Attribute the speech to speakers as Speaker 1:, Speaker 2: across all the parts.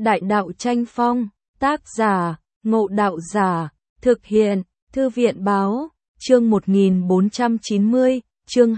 Speaker 1: Đại đạo tranh phong, tác giả, Ngộ Đạo Giả, thực hiện, Thư viện báo, chương 1490, chương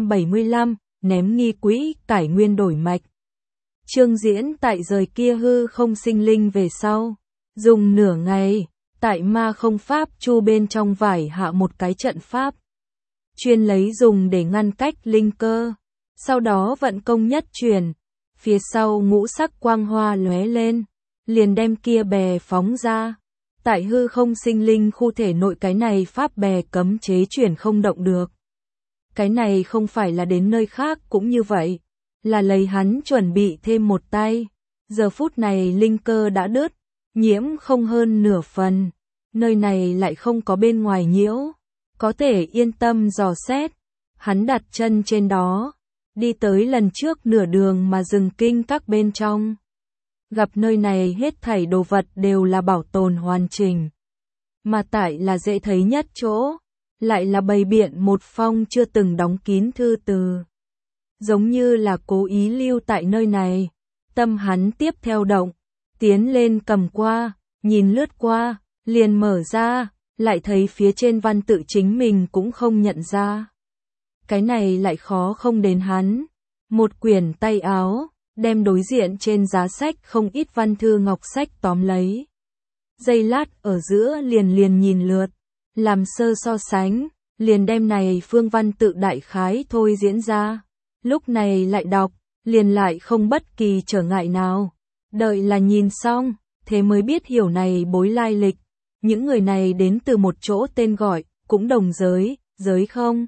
Speaker 1: 275, ném nghi quỹ, cải nguyên đổi mạch. Chương diễn tại rời kia hư không sinh linh về sau, dùng nửa ngày, tại ma không pháp chu bên trong vải hạ một cái trận pháp, chuyên lấy dùng để ngăn cách linh cơ, sau đó vận công nhất truyền, phía sau ngũ sắc quang hoa lóe lên, liền đem kia bè phóng ra. Tại hư không sinh linh khu thể nội cái này pháp bè cấm chế chuyển không động được. Cái này không phải là đến nơi khác cũng như vậy, là lấy hắn chuẩn bị thêm một tay. Giờ phút này linh cơ đã đứt, nhiễm không hơn nửa phần, nơi này lại không có bên ngoài nhiễu, có thể yên tâm dò xét. Hắn đặt chân trên đó, đi tới lần trước nửa đường mà dừng kinh các bên trong. Gặp nơi này hết thảy đồ vật đều là bảo tồn hoàn chỉnh, mà tại là dễ thấy nhất chỗ, lại là bày biện một phong chưa từng đóng kín thư từ. Giống như là cố ý lưu tại nơi này, tâm hắn tiếp theo động, tiến lên cầm qua, nhìn lướt qua, liền mở ra, lại thấy phía trên văn tự chính mình cũng không nhận ra. Cái này lại khó không đến hắn, một quyển tay áo, đem đối diện trên giá sách không ít văn thư ngọc sách tóm lấy. Giây lát ở giữa liền nhìn lượt, làm sơ so sánh, liền đem này phương văn tự đại khái thôi diễn ra. Lúc này lại đọc, liền lại không bất kỳ trở ngại nào. Đợi là nhìn xong, thế mới biết hiểu này bối lai lịch. Những người này đến từ một chỗ tên gọi, cũng đồng giới không?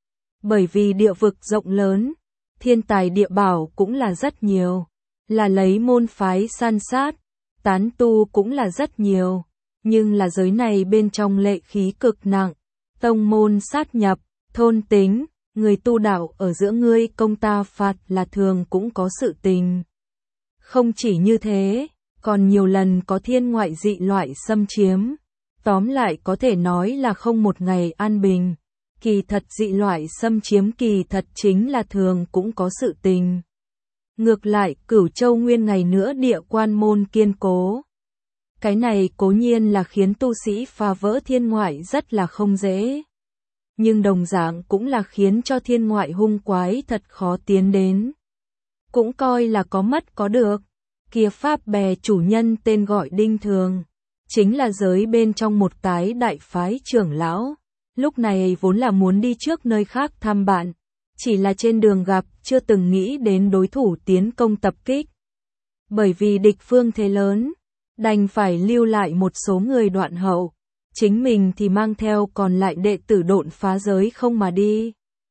Speaker 1: Bởi vì địa vực rộng lớn, thiên tài địa bảo cũng là rất nhiều, là lấy môn phái san sát, tán tu cũng là rất nhiều, nhưng là giới này bên trong lệ khí cực nặng, tông môn sát nhập, thôn tính, người tu đạo ở giữa ngươi công ta phạt là thường cũng có sự tình. Không chỉ như thế, còn nhiều lần có thiên ngoại dị loại xâm chiếm, tóm lại có thể nói là không một ngày an bình. Kỳ thật dị loại xâm chiếm kỳ thật chính là thường cũng có sự tình. Ngược lại Cửu Châu nguyên ngày nữa địa quan môn kiên cố. Cái này cố nhiên là khiến tu sĩ phá vỡ thiên ngoại rất là không dễ. Nhưng đồng dạng cũng là khiến cho thiên ngoại hung quái thật khó tiến đến. Cũng coi là có mất có được. Kia pháp bè chủ nhân tên gọi Đinh Thường, chính là giới bên trong một cái đại phái trưởng lão. Lúc này vốn là muốn đi trước nơi khác thăm bạn, chỉ là trên đường gặp chưa từng nghĩ đến đối thủ tiến công tập kích. Bởi vì địch phương thế lớn, đành phải lưu lại một số người đoạn hậu, chính mình thì mang theo còn lại đệ tử độn phá giới không mà đi.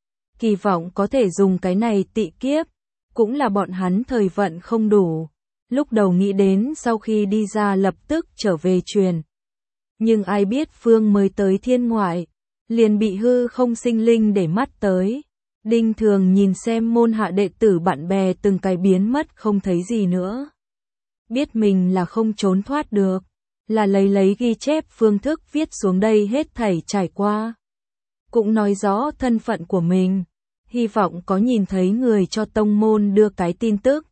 Speaker 1: Kỳ vọng có thể dùng cái này tị kiếp, cũng là bọn hắn thời vận không đủ. Lúc đầu nghĩ đến sau khi đi ra lập tức trở về truyền. Nhưng ai biết phương mới tới thiên ngoại, liền bị hư không sinh linh để mắt tới. Đinh Thường nhìn xem môn hạ đệ tử bạn bè từng cái biến mất không thấy gì nữa. Biết mình là không trốn thoát được, là lấy ghi chép phương thức viết xuống đây hết thảy trải qua. Cũng nói rõ thân phận của mình, hy vọng có nhìn thấy người cho tông môn đưa cái tin tức.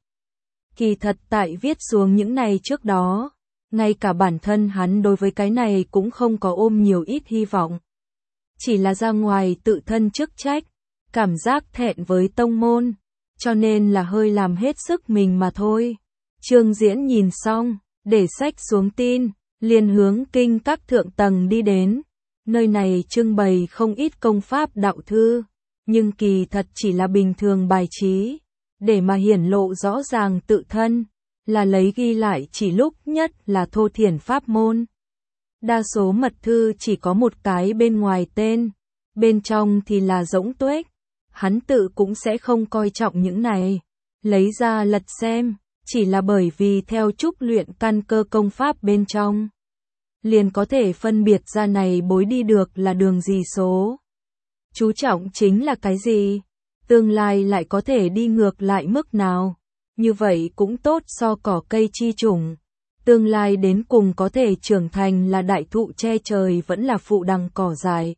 Speaker 1: Kỳ thật tại viết xuống những này trước đó, ngay cả bản thân hắn đối với cái này cũng không có ôm nhiều ít hy vọng. Chỉ là ra ngoài tự thân chức trách, cảm giác thẹn với tông môn, cho nên là hơi làm hết sức mình mà thôi. Trương Diễn nhìn xong, để sách xuống tin, liền hướng kinh các thượng tầng đi đến. Nơi này trưng bày không ít công pháp đạo thư, nhưng kỳ thật chỉ là bình thường bài trí, để mà hiển lộ rõ ràng tự thân, là lấy ghi lại chỉ lúc nhất là thô thiển pháp môn. Đa số mật thư chỉ có một cái bên ngoài tên, bên trong thì là rỗng tuếch. Hắn tự cũng sẽ không coi trọng những này, lấy ra lật xem, chỉ là bởi vì theo trúc luyện căn cơ công pháp bên trong, liền có thể phân biệt ra này bối đi được là đường gì số. Chú trọng chính là cái gì, tương lai lại có thể đi ngược lại mức nào, như vậy cũng tốt so cỏ cây chi chủng. Tương lai đến cùng có thể trưởng thành là đại thụ che trời vẫn là phụ đằng cỏ dại.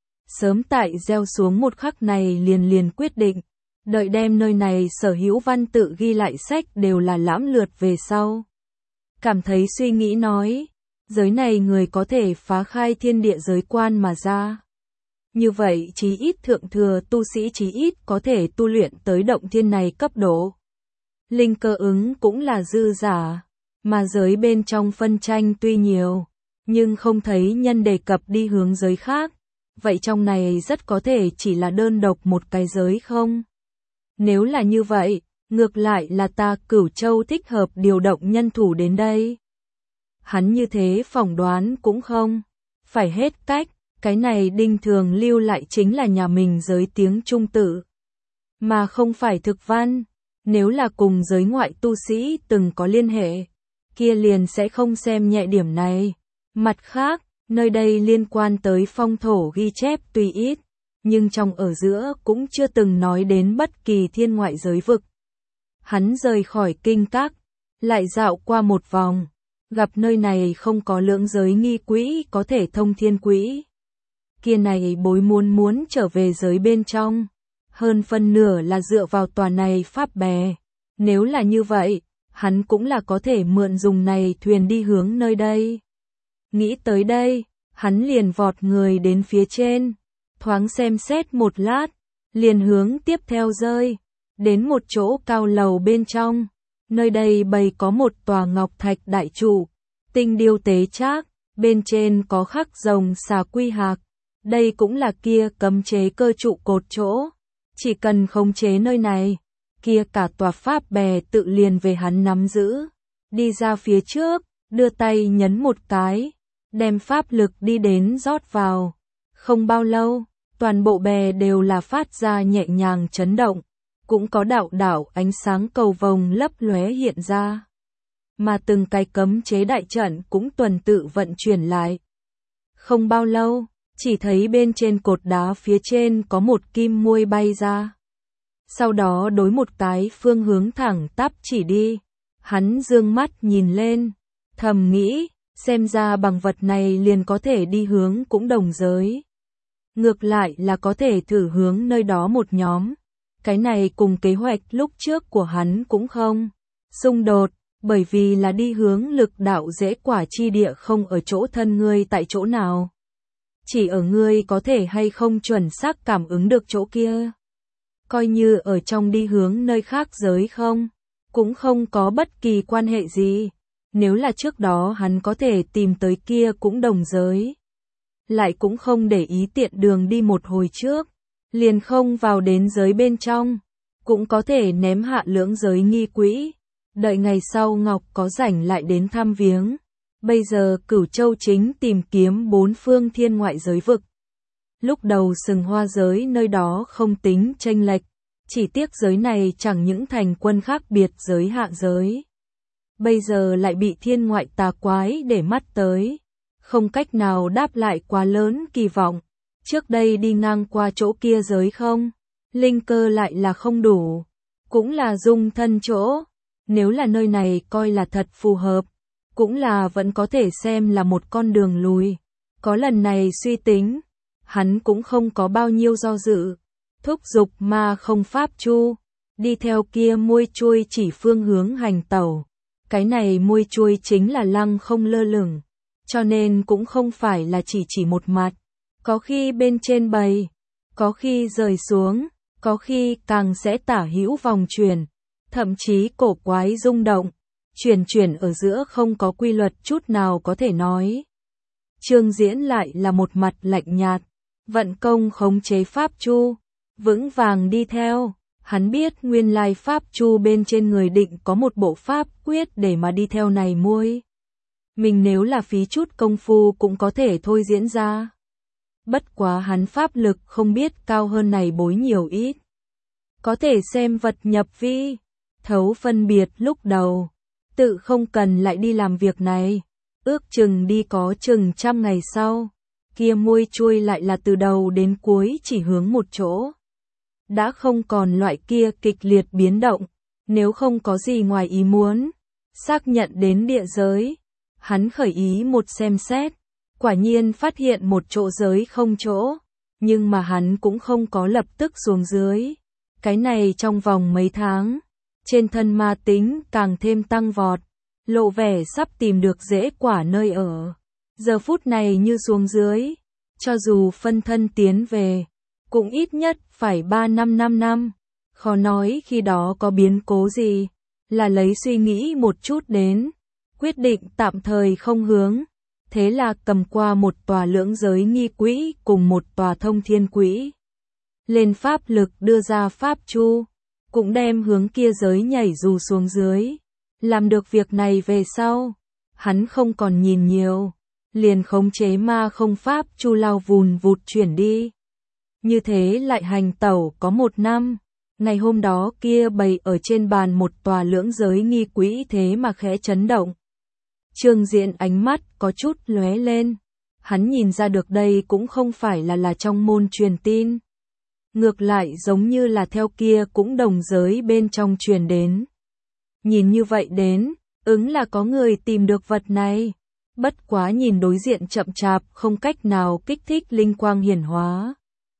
Speaker 1: Sớm tại gieo xuống một khắc này liền quyết định, đợi đem nơi này sở hữu văn tự ghi lại sách đều là lãm lượt về sau. cảm thấy suy nghĩ nói, giới này người có thể phá khai thiên địa giới quan mà ra. Như vậy chí ít thượng thừa tu sĩ chí ít có thể tu luyện tới động thiên này cấp độ. Linh cơ ứng cũng là dư giả, mà giới bên trong phân tranh tuy nhiều, nhưng không thấy nhân đề cập đi hướng giới khác, vậy trong này rất có thể chỉ là đơn độc một cái giới không? Nếu là như vậy, ngược lại là ta Cửu Châu thích hợp điều động nhân thủ đến đây. Hắn như thế phỏng đoán cũng không phải hết cách, cái này Đinh Thường lưu lại chính là nhà mình giới tiếng Trung tự, mà không phải thực văn. Nếu là cùng giới ngoại tu sĩ từng có liên hệ, kia liền sẽ không xem nhẹ điểm này. Mặt khác, nơi đây liên quan tới phong thổ ghi chép tuy ít, nhưng trong ở giữa cũng chưa từng nói đến bất kỳ thiên ngoại giới vực. Hắn rời khỏi kinh các, lại dạo qua một vòng, gặp nơi này không có lưỡng giới nghi quỹ có thể thông thiên quỹ. Kia này bối muốn trở về giới bên trong, hơn phân nửa là dựa vào tòa này pháp bè. Nếu là như vậy, hắn cũng là có thể mượn dùng này thuyền đi hướng nơi đây. Nghĩ tới đây, hắn liền vọt người đến phía trên, thoáng xem xét một lát, liền hướng tiếp theo rơi, đến một chỗ cao lầu bên trong. Nơi đây bày có một tòa ngọc thạch đại trụ, tinh điêu tế trác, bên trên có khắc rồng xà quy hạc. Đây cũng là kia cấm chế cơ trụ cột chỗ. Chỉ cần khống chế nơi này, kia cả tòa pháp bè tự liền về hắn nắm giữ. Đi ra phía trước, đưa tay nhấn một cái, đem pháp lực đi đến rót vào. Không bao lâu, toàn bộ bè đều là phát ra nhẹ nhàng chấn động, cũng có đạo đạo ánh sáng cầu vồng lấp lóe hiện ra. Mà từng cái cấm chế đại trận cũng tuần tự vận chuyển lại. Không bao lâu, chỉ thấy bên trên cột đá phía trên có một kim muôi bay ra. Sau đó đối một cái phương hướng thẳng tắp chỉ đi. Hắn dương mắt nhìn lên, thầm nghĩ, xem ra bằng vật này liền có thể đi hướng cũng đồng giới. Ngược lại là có thể thử hướng nơi đó một nhóm. Cái này cùng kế hoạch lúc trước của hắn cũng không xung đột, bởi vì là đi hướng lực đạo dễ quả chi địa không ở chỗ thân ngươi tại chỗ nào. Chỉ ở ngươi có thể hay không chuẩn xác cảm ứng được chỗ kia. Coi như ở trong đi hướng nơi khác giới không, cũng không có bất kỳ quan hệ gì. Nếu là trước đó hắn có thể tìm tới kia cũng đồng giới. Lại cũng không để ý tiện đường đi một hồi trước, liền không vào đến giới bên trong, cũng có thể ném hạ lưỡng giới nghi quỹ. Đợi ngày sau Ngọc có rảnh lại đến thăm viếng. Bây giờ Cửu Châu chính tìm kiếm bốn phương thiên ngoại giới vực. Lúc đầu Sừng Hoa giới nơi đó không tính chênh lệch, chỉ tiếc giới này chẳng những thành quân khác biệt giới hạ giới. Bây giờ lại bị thiên ngoại tà quái để mắt tới, không cách nào đáp lại quá lớn kỳ vọng. Trước đây đi ngang qua chỗ kia giới không, linh cơ lại là không đủ, cũng là dung thân chỗ. Nếu là nơi này coi là thật phù hợp, cũng là vẫn có thể xem là một con đường lùi. Có lần này suy tính, hắn cũng không có bao nhiêu do dự, thúc giục mà không pháp chu, đi theo kia muôi chuôi chỉ phương hướng hành tẩu. Cái này muôi chuôi chính là lăng không lơ lửng, cho nên cũng không phải là chỉ một mặt, có khi bên trên bầy, có khi rời xuống, có khi càng sẽ tả hữu vòng chuyển, thậm chí cổ quái rung động, chuyển ở giữa không có quy luật chút nào có thể nói. Trương Diễn lại là một mặt lạnh nhạt, vận công khống chế pháp chu, vững vàng đi theo. Hắn biết nguyên lai pháp chu bên trên người định có một bộ pháp quyết để mà đi theo này muôi. Mình nếu là phí chút công phu cũng có thể thôi diễn ra. Bất quá hắn pháp lực không biết cao hơn này bối nhiều ít. Có thể xem vật nhập vi, thấu phân biệt lúc đầu. Tự không cần lại đi làm việc này. Ước chừng đi có chừng 100 ngày sau. Kia muôi chuôi lại là từ đầu đến cuối chỉ hướng một chỗ. Đã không còn loại kia kịch liệt biến động, nếu không có gì ngoài ý muốn. Xác nhận đến địa giới, hắn khởi ý một xem xét, quả nhiên phát hiện một chỗ giới không chỗ, nhưng mà hắn cũng không có lập tức xuống dưới. Cái này trong vòng mấy tháng, trên thân ma tính càng thêm tăng vọt, lộ vẻ sắp tìm được rễ quả nơi ở. Giờ phút này như xuống dưới, cho dù phân thân tiến về, cũng ít nhất phải 5 năm. Khó nói khi đó có biến cố gì, là lấy suy nghĩ một chút đến, quyết định tạm thời không hướng. Thế là cầm qua một tòa lưỡng giới nghi quỹ cùng một tòa thông thiên quỹ. Lên pháp lực đưa ra pháp chu, cũng đem hướng kia giới nhảy dù xuống dưới. Làm được việc này về sau, hắn không còn nhìn nhiều, liền khống chế ma không pháp chu lao vùn vụt chuyển đi. Như thế lại hành tẩu có 1 năm, ngày hôm đó kia bày ở trên bàn một tòa lưỡng giới nghi quỹ thế mà khẽ chấn động. Trương Diễn ánh mắt có chút lóe lên, hắn nhìn ra được đây cũng không phải là trong môn truyền tin. Ngược lại giống như là theo kia cũng đồng giới bên trong truyền đến. Nhìn như vậy đến, ứng là có người tìm được vật này. Bất quá nhìn đối diện chậm chạp không cách nào kích thích linh quang hiển hóa.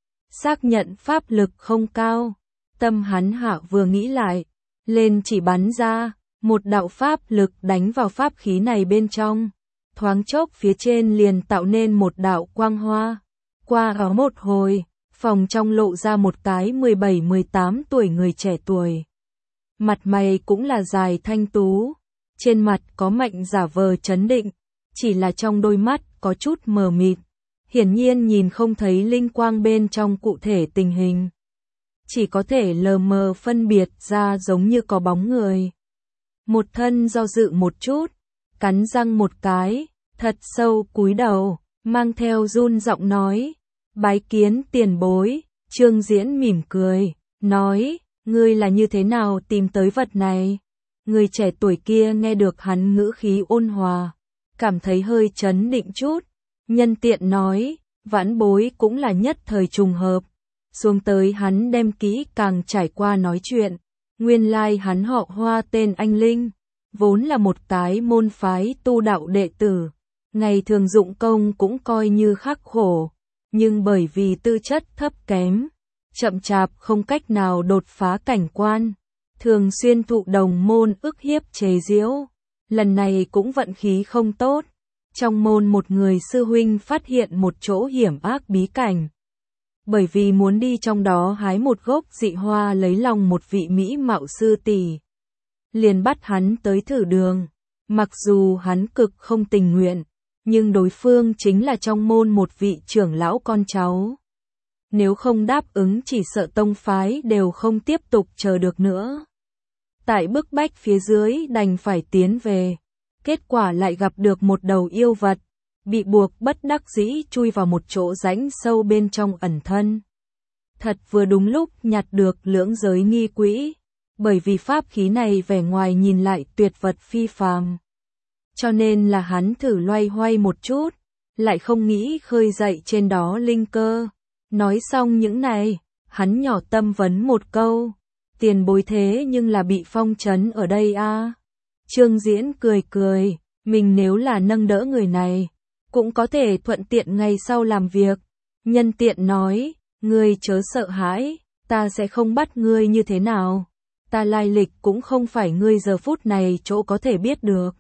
Speaker 1: Xác nhận pháp lực không cao, tâm hắn hạ vừa nghĩ lại, lên chỉ bắn ra, một đạo pháp lực đánh vào pháp khí này bên trong. Thoáng chốc phía trên liền tạo nên một đạo quang hoa. Qua ở một hồi, phòng trong lộ ra một cái 17-18 tuổi người trẻ tuổi. Mặt mày cũng là dài thanh tú, trên mặt có mạnh giả vờ trấn định, chỉ là trong đôi mắt có chút mờ mịt, hiển nhiên nhìn không thấy linh quang bên trong cụ thể tình hình. Chỉ có thể lờ mờ phân biệt ra giống như có bóng người. Một thân do dự một chút, cắn răng một cái, thật sâu cúi đầu, mang theo run giọng nói, bái kiến tiền bối. Trương Diễn mỉm cười, nói, ngươi là như thế nào tìm tới vật này? Người trẻ tuổi kia nghe được hắn ngữ khí ôn hòa, cảm thấy hơi chấn định chút, nhân tiện nói, vãn bối cũng là nhất thời trùng hợp. Xuống tới hắn đem kỹ càng trải qua nói chuyện, nguyên lai hắn họ Hoa tên Anh Linh, vốn là một cái môn phái tu đạo đệ tử, ngày thường dụng công cũng coi như khắc khổ, nhưng bởi vì tư chất thấp kém, chậm chạp không cách nào đột phá cảnh quan, thường xuyên thụ đồng môn ức hiếp chế giễu. Lần này cũng vận khí không tốt, trong môn một người sư huynh phát hiện một chỗ hiểm ác bí cảnh. Bởi vì muốn đi trong đó hái một gốc dị hoa lấy lòng một vị mỹ mạo sư tỷ, liền bắt hắn tới thử đường. Mặc dù hắn cực không tình nguyện, nhưng đối phương chính là trong môn một vị trưởng lão con cháu. Nếu không đáp ứng chỉ sợ tông phái đều không tiếp tục chờ được nữa. Tại bức bách phía dưới đành phải tiến về. Kết quả lại gặp được một đầu yêu vật, bị buộc bất đắc dĩ chui vào một chỗ rãnh sâu bên trong ẩn thân. Thật vừa đúng lúc nhặt được lưỡng giới nghi quỹ, bởi vì pháp khí này vẻ ngoài nhìn lại tuyệt vật phi phàm. Cho nên là hắn thử loay hoay một chút, lại không nghĩ khơi dậy trên đó linh cơ. Nói xong những này, hắn nhỏ tâm vấn một câu, tiền bối thế nhưng là bị phong trấn ở đây a. Trương Diễn cười cười, mình nếu là nâng đỡ người này, cũng có thể thuận tiện ngày sau làm việc. Nhân tiện nói, ngươi chớ sợ hãi, ta sẽ không bắt ngươi như thế nào. Ta lai lịch cũng không phải ngươi giờ phút này chỗ có thể biết được.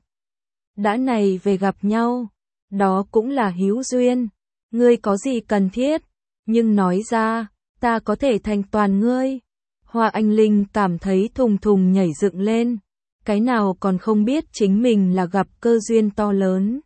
Speaker 1: Đã này về gặp nhau, đó cũng là hữu duyên. Ngươi có gì cần thiết, nhưng nói ra, ta có thể thành toàn ngươi. Hoa Anh Linh cảm thấy thùng thùng nhảy dựng lên, cái nào còn không biết chính mình là gặp cơ duyên to lớn.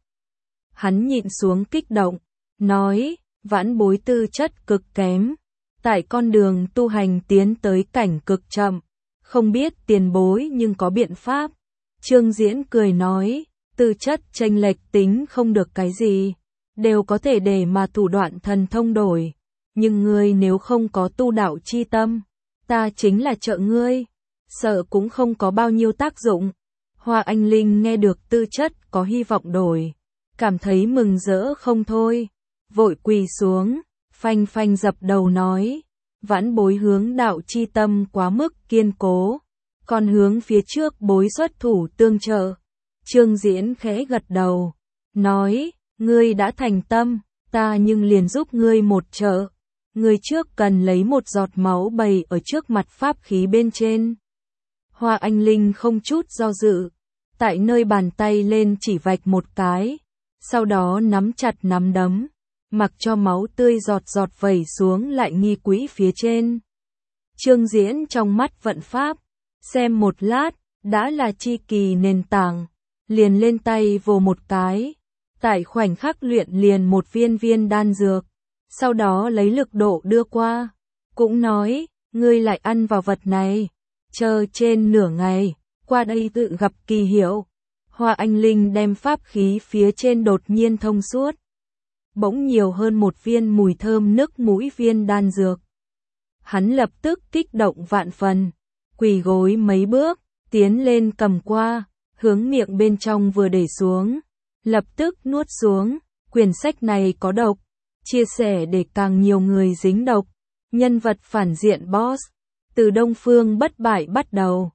Speaker 1: Hắn nhịn xuống kích động, nói, vãn bối tư chất cực kém, tại con đường tu hành tiến tới cảnh cực chậm, không biết tiền bối nhưng có biện pháp. Trương Diễn cười nói, tư chất chênh lệch tính không được cái gì, đều có thể để mà thủ đoạn thần thông đổi, nhưng ngươi nếu không có tu đạo chi tâm, ta chính là trợ ngươi, sợ cũng không có bao nhiêu tác dụng. Hoa Anh Linh nghe được tư chất có hy vọng đổi, cảm thấy mừng rỡ không thôi, vội quỳ xuống, phanh phanh dập đầu nói, vãn bối hướng đạo chi tâm quá mức kiên cố, còn hướng phía trước bối xuất thủ tương trợ. Trương Diễn khẽ gật đầu, nói, ngươi đã thành tâm, ta nhưng liền giúp ngươi một trợ. Ngươi trước cần lấy một giọt máu bày ở trước mặt pháp khí bên trên. Hoa Anh Linh không chút do dự, tại nơi bàn tay lên chỉ vạch một cái, sau đó nắm chặt nắm đấm, mặc cho máu tươi giọt giọt vẩy xuống lại nghi quỹ phía trên. Trương Diễn trong mắt vận pháp, xem một lát, đã là chi kỳ nền tảng, liền lên tay vồ một cái, tại khoảnh khắc luyện liền một viên đan dược, sau đó lấy lực độ đưa qua, cũng nói, ngươi lại ăn vào vật này, chờ trên nửa ngày, qua đây tự gặp kỳ hiệu. Hoa Anh Linh đem pháp khí phía trên đột nhiên thông suốt, bỗng nhiều hơn một viên mùi thơm nức mũi viên đan dược. Hắn lập tức kích động vạn phần, quỳ gối mấy bước, tiến lên cầm qua, hướng miệng bên trong vừa để xuống, lập tức nuốt xuống. Quyển sách này có độc, chia sẻ để càng nhiều người dính độc. Nhân vật phản diện boss, từ Đông Phương Bất Bại bắt đầu.